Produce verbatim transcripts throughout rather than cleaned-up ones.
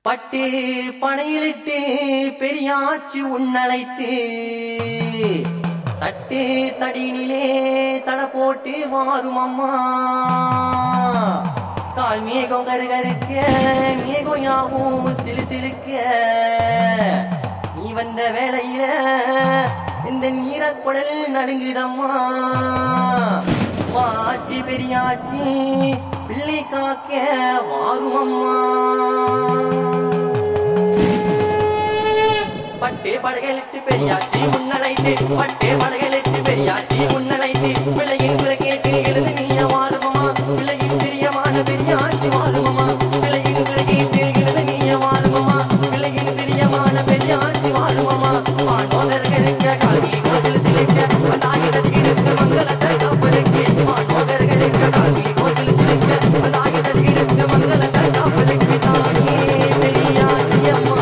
பட்டு பனையிலிட்டு பெரியாச்சு உன்னழைத்து தட்டு தடியினிலே தட போட்டு வாரும் அம்மா. கால் மேகம் கருகருக்க மேகம் யாவும் சிலு சிலுக்க நீ வந்த வேளையில இந்த நீரக்குடல் நடுங்குதம்மா. வாச்சி பெரியாச்சி பிள்ளை காக்க வாரும் அம்மா. பட்டே படகளிட்டு பெரியாச்சி உன்னழைத்து பட்டே படகளிட்டு பெரியாச்சி உன்னழைத்து பிள்ளையின் குறை கேட்டு எழுது நீய வாருமம்மா. பிள்ளையின் பிரியமான பெரியாச்சி வாருமம்மா. பிள்ளையின் குறை கேட்டு எழுது நீய வாருமம்மா. பிள்ளையின் பிரியமான பெரியாச்சி வாருமம்மா. வானோதர்களுக்க கால்வி கோசில் சிலிக்க வந்தாகி தடிகிடுக்க மங்களத்தை காப்பதற்கு. வானோதர்களுக்க கால்வி கோசில் சிலிக்க வந்தாகி தடிகிடுக்க மங்களத்தை காப்பதற்கு. தாயே பெரியாச்சி அம்மா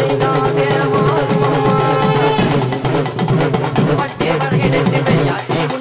பட்டே படகிட்டு பெரியாச்சி